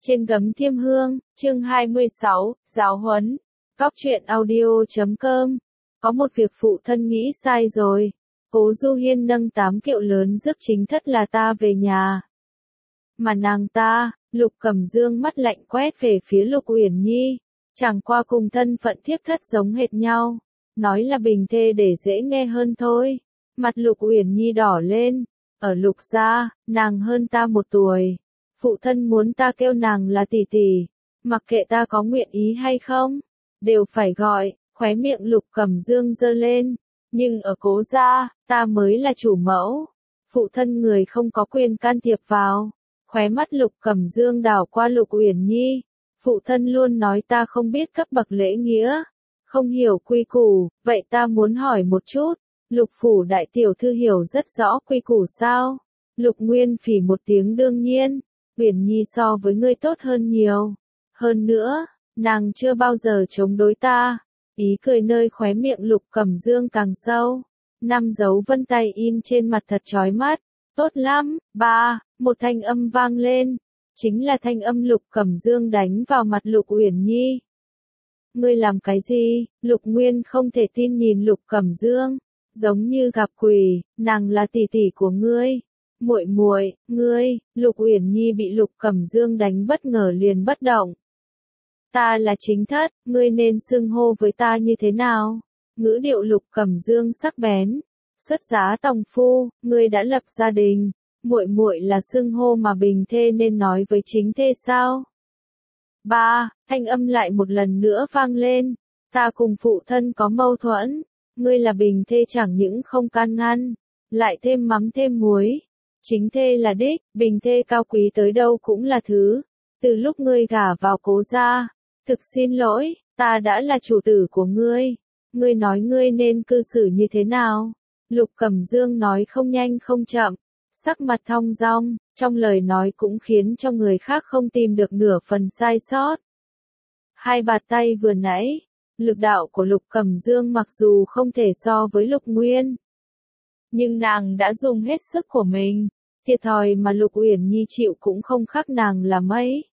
Trên Gấm Thiêm Hương, chương 26, giáo huấn. Cóc truyện audio.com. Có một việc phụ thân nghĩ sai rồi. Cố Du Hiên nâng 8 kiệu lớn rước chính thất là ta về nhà. Mà nàng ta, Lục Cẩm Dương mắt lạnh quét về phía Lục Uyển Nhi. Chẳng qua cùng thân phận thiếp thất giống hệt nhau. Nói là bình thê để dễ nghe hơn thôi. Mặt Lục Uyển Nhi đỏ lên. Ở Lục gia, nàng hơn ta 1 tuổi. Phụ thân muốn ta kêu nàng là tỷ tỷ, mặc kệ ta có nguyện ý hay không, đều phải gọi. Khóe miệng Lục Cẩm Dương giơ lên, nhưng ở Cố gia, ta mới là chủ mẫu, phụ thân người không có quyền can thiệp vào. Khóe mắt Lục Cẩm Dương đảo qua Lục Uyển Nhi, phụ thân luôn nói ta không biết cấp bậc lễ nghĩa, không hiểu quy củ, vậy ta muốn hỏi một chút, Lục phủ đại tiểu thư hiểu rất rõ quy củ sao? Lục Nguyên phỉ một tiếng đương nhiên. Uyển Nhi so với ngươi tốt hơn nhiều. Hơn nữa, nàng chưa bao giờ chống đối ta. Ý cười nơi khóe miệng Lục Cẩm Dương càng sâu. 5 dấu vân tay in trên mặt thật chói mắt. Tốt lắm, ba, một thanh âm vang lên. Chính là thanh âm Lục Cẩm Dương đánh vào mặt Lục Uyển Nhi. Ngươi làm cái gì? Lục Nguyên không thể tin nhìn Lục Cẩm Dương. Giống như gặp quỷ, nàng là tỷ tỷ của ngươi. Muội muội, ngươi, Lục Uyển Nhi bị Lục Cẩm Dương đánh bất ngờ liền bất động. Ta là chính thất, ngươi nên xưng hô với ta như thế nào? Ngữ điệu Lục Cẩm Dương sắc bén. Xuất giá tòng phu, ngươi đã lập gia đình, muội muội là xưng hô mà bình thê nên nói với chính thê sao? Ba, thanh âm lại một lần nữa vang lên. Ta cùng phụ thân có mâu thuẫn, ngươi là bình thê chẳng những không can ngăn, lại thêm mắm thêm muối. Chính thê là đích, bình thê cao quý tới đâu cũng là thứ. Từ lúc ngươi gả vào Cố gia, thực xin lỗi, ta đã là chủ tử của ngươi. Ngươi nói ngươi nên cư xử như thế nào? Lục Cẩm Dương nói không nhanh không chậm, sắc mặt thong dong, trong lời nói cũng khiến cho người khác không tìm được nửa phần sai sót. Hai bạt tay vừa nãy, lực đạo của Lục Cẩm Dương mặc dù không thể so với Lục Nguyên, nhưng nàng đã dùng hết sức của mình, thiệt thòi mà Lục Uyển Nhi chịu cũng không khác nàng là mấy.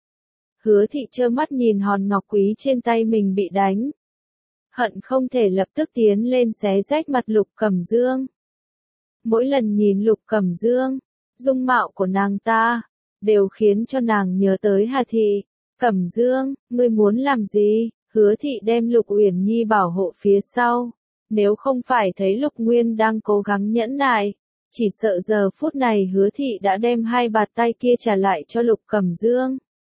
Hứa Thị trơ mắt nhìn hòn ngọc quý trên tay mình bị đánh, hận không thể lập tức tiến lên xé rách mặt Lục Cẩm Dương. Mỗi lần nhìn Lục Cẩm Dương, dung mạo của nàng ta đều khiến cho nàng nhớ tới Hà Thị. Cẩm Dương, ngươi muốn làm gì? Hứa Thị đem Lục Uyển Nhi bảo hộ phía sau. Nếu không phải thấy Lục Nguyên đang cố gắng nhẫn nại, chỉ sợ giờ phút này Hứa Thị đã đem hai bạt tay kia trả lại cho Lục Cẩm Dương.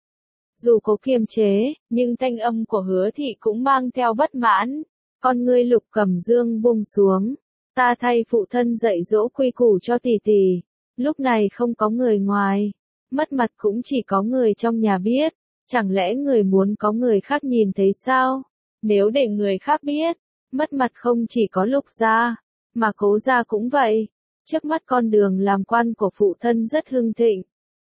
Dù cố kiềm chế, nhưng thanh âm của Hứa Thị cũng mang theo bất mãn. Con ngươi Lục Cẩm Dương buông xuống. Ta thay phụ thân dạy dỗ quy củ cho tỷ tỷ. Lúc này không có người ngoài. Mất mặt cũng chỉ có người trong nhà biết. Chẳng lẽ người muốn có người khác nhìn thấy sao? Nếu để người khác biết, mất mặt không chỉ có Lục gia, mà Cố gia cũng vậy. Trước mắt con đường làm quan của phụ thân rất hưng thịnh.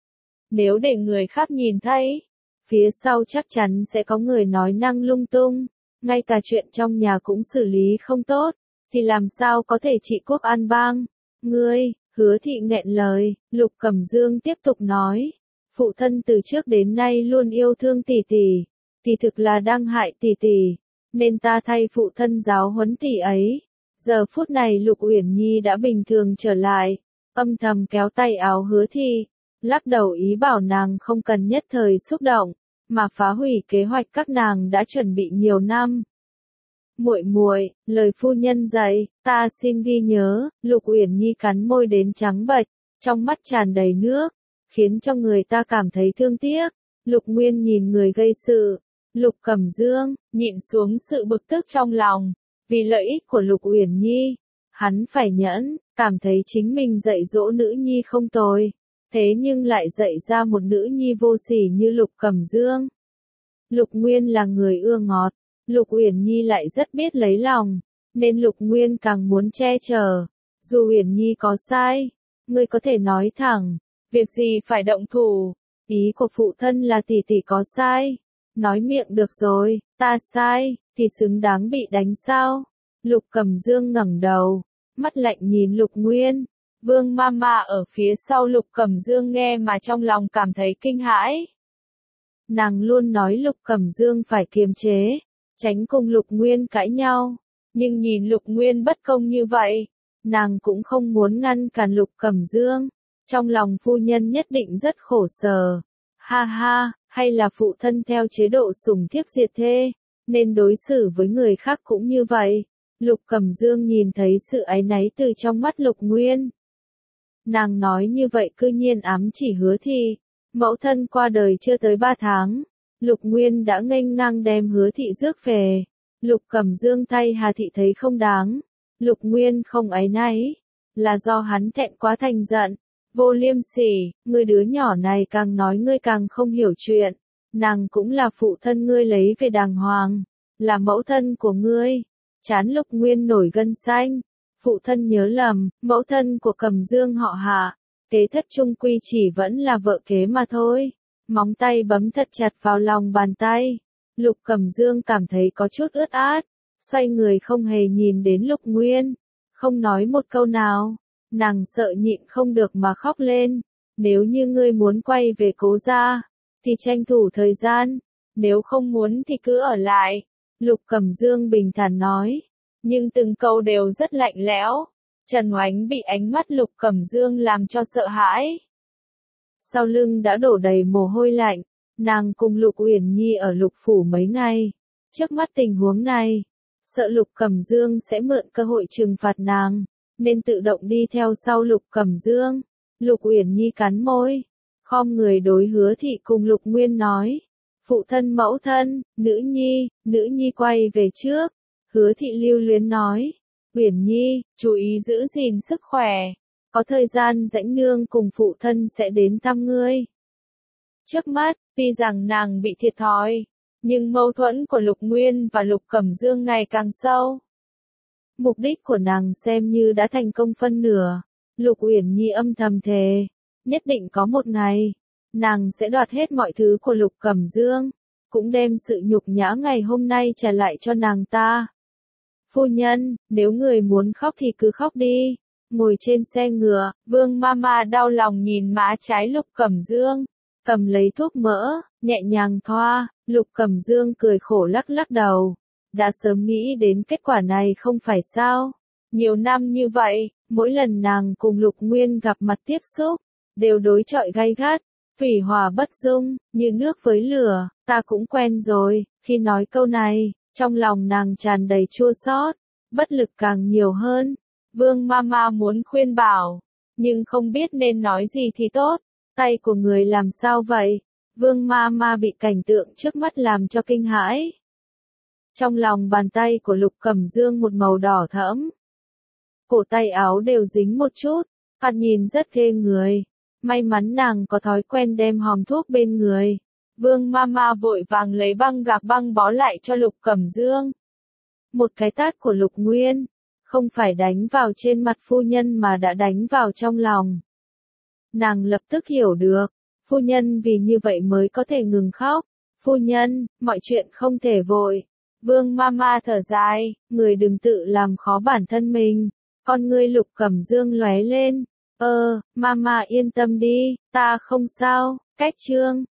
Nếu để người khác nhìn thấy, phía sau chắc chắn sẽ có người nói năng lung tung, ngay cả chuyện trong nhà cũng xử lý không tốt, thì làm sao có thể trị quốc an bang? Ngươi, Hứa Thị nghẹn lời, Lục Cẩm Dương tiếp tục nói, phụ thân từ trước đến nay luôn yêu thương tỷ tỷ, thì thực là đang hại tỷ tỷ, nên ta thay phụ thân giáo huấn tỷ ấy. Giờ phút này Lục Uyển Nhi đã bình thường trở lại, âm thầm kéo tay áo Hứa Thị, lắc đầu ý bảo nàng không cần nhất thời xúc động, mà phá hủy kế hoạch các nàng đã chuẩn bị nhiều năm. Muội muội, lời phu nhân dạy, ta xin ghi nhớ. Lục Uyển Nhi cắn môi đến trắng bệch, trong mắt tràn đầy nước, khiến cho người ta cảm thấy thương tiếc. Lục Nguyên nhìn người gây sự, Lục Cẩm Dương, nhịn xuống sự bực tức trong lòng, vì lợi ích của Lục Uyển Nhi, hắn phải nhẫn, cảm thấy chính mình dạy dỗ nữ nhi không tồi, thế nhưng lại dạy ra một nữ nhi vô sỉ như Lục Cẩm Dương. Lục Nguyên là người ưa ngọt, Lục Uyển Nhi lại rất biết lấy lòng, nên Lục Nguyên càng muốn che chở. Dù Uyển Nhi có sai, ngươi có thể nói thẳng, việc gì phải động thủ, ý của phụ thân là tỷ tỷ có sai, nói miệng được rồi, ta sai, thì xứng đáng bị đánh sao? Lục Cẩm Dương ngẩng đầu, mắt lạnh nhìn Lục Nguyên. Vương Mama ở phía sau Lục Cẩm Dương nghe mà trong lòng cảm thấy kinh hãi. Nàng luôn nói Lục Cẩm Dương phải kiềm chế, tránh cùng Lục Nguyên cãi nhau. Nhưng nhìn Lục Nguyên bất công như vậy, nàng cũng không muốn ngăn cản Lục Cẩm Dương. Trong lòng phu nhân nhất định rất khổ sở. Ha ha, hay là phụ thân theo chế độ sủng thiếp diệt thê, nên đối xử với người khác cũng như vậy. Lục Cẩm Dương nhìn thấy sự áy náy từ trong mắt Lục Nguyên. Nàng nói như vậy cư nhiên ám chỉ Hứa Thị. Mẫu thân qua đời chưa tới 3 tháng, Lục Nguyên đã nghênh ngang đem Hứa Thị rước về. Lục Cẩm Dương thay Hà Thị thấy không đáng. Lục Nguyên không áy náy, là do hắn thẹn quá thành giận. Vô liêm sỉ, ngươi đứa nhỏ này càng nói ngươi càng không hiểu chuyện. Nàng cũng là phụ thân ngươi lấy về đàng hoàng, là mẫu thân của ngươi. Chán Lục Nguyên nổi gân xanh. Phụ thân nhớ lầm, mẫu thân của Cẩm Dương họ Hạ, kế thất trung quy chỉ vẫn là vợ kế mà thôi. Móng tay bấm thật chặt vào lòng bàn tay. Lục Cẩm Dương cảm thấy có chút ướt át, xoay người không hề nhìn đến Lục Nguyên, không nói một câu nào. Nàng sợ nhịn không được mà khóc lên. Nếu như ngươi muốn quay về Cố gia, thì tranh thủ thời gian, nếu không muốn thì cứ ở lại. Lục Cẩm Dương bình thản nói, nhưng từng câu đều rất lạnh lẽo. Trần Oánh bị ánh mắt Lục Cẩm Dương làm cho sợ hãi. Sau lưng đã đổ đầy mồ hôi lạnh, nàng cùng Lục Uyển Nhi ở Lục phủ mấy ngày. Trước mắt tình huống này, sợ Lục Cẩm Dương sẽ mượn cơ hội trừng phạt nàng, nên tự động đi theo sau Lục Cẩm Dương. Lục Uyển Nhi cắn môi, khom người đối Hứa Thị cùng Lục Nguyên nói, phụ thân mẫu thân, nữ nhi quay về trước. Hứa Thị lưu luyến nói, Uyển Nhi, chú ý giữ gìn sức khỏe, có thời gian rảnh nương cùng phụ thân sẽ đến thăm ngươi. Trước mắt, tuy rằng nàng bị thiệt thòi, nhưng mâu thuẫn của Lục Nguyên và Lục Cẩm Dương ngày càng sâu. Mục đích của nàng xem như đã thành công phân nửa. Lục Uyển Nhi âm thầm thề, nhất định có một ngày, nàng sẽ đoạt hết mọi thứ của Lục Cẩm Dương, cũng đem sự nhục nhã ngày hôm nay trả lại cho nàng ta. Phu nhân, nếu người muốn khóc thì cứ khóc đi. Ngồi trên xe ngựa, Vương Mama đau lòng nhìn má trái Lục Cẩm Dương, cầm lấy thuốc mỡ, nhẹ nhàng thoa. Lục Cẩm Dương cười khổ lắc lắc đầu. Đã sớm nghĩ đến kết quả này không phải sao? Nhiều năm như vậy, mỗi lần nàng cùng Lục Nguyên gặp mặt tiếp xúc, đều đối chọi gay gắt, thủy hỏa bất dung, như nước với lửa. Ta cũng quen rồi. Khi nói câu này, trong lòng nàng tràn đầy chua xót, bất lực càng nhiều hơn. Vương Mama muốn khuyên bảo, nhưng không biết nên nói gì thì tốt. Tay của người làm sao vậy? Vương Mama bị cảnh tượng trước mắt làm cho kinh hãi. Trong lòng bàn tay của Lục Cẩm Dương một màu đỏ thẫm. Cổ tay áo đều dính một chút, thoạt nhìn rất ghê người. May mắn nàng có thói quen đem hòm thuốc bên người. Vương Mama vội vàng lấy băng gạc băng bó lại cho Lục Cẩm Dương. Một cái tát của Lục Nguyên, không phải đánh vào trên mặt phu nhân mà đã đánh vào trong lòng. Nàng lập tức hiểu được, phu nhân vì như vậy mới có thể ngừng khóc. Phu nhân, mọi chuyện không thể vội. Vương Mama thở dài, người đừng tự làm khó bản thân mình. Con ngươi Lục Cẩm Dương lóe lên. Mama yên tâm đi, ta không sao. Cách chương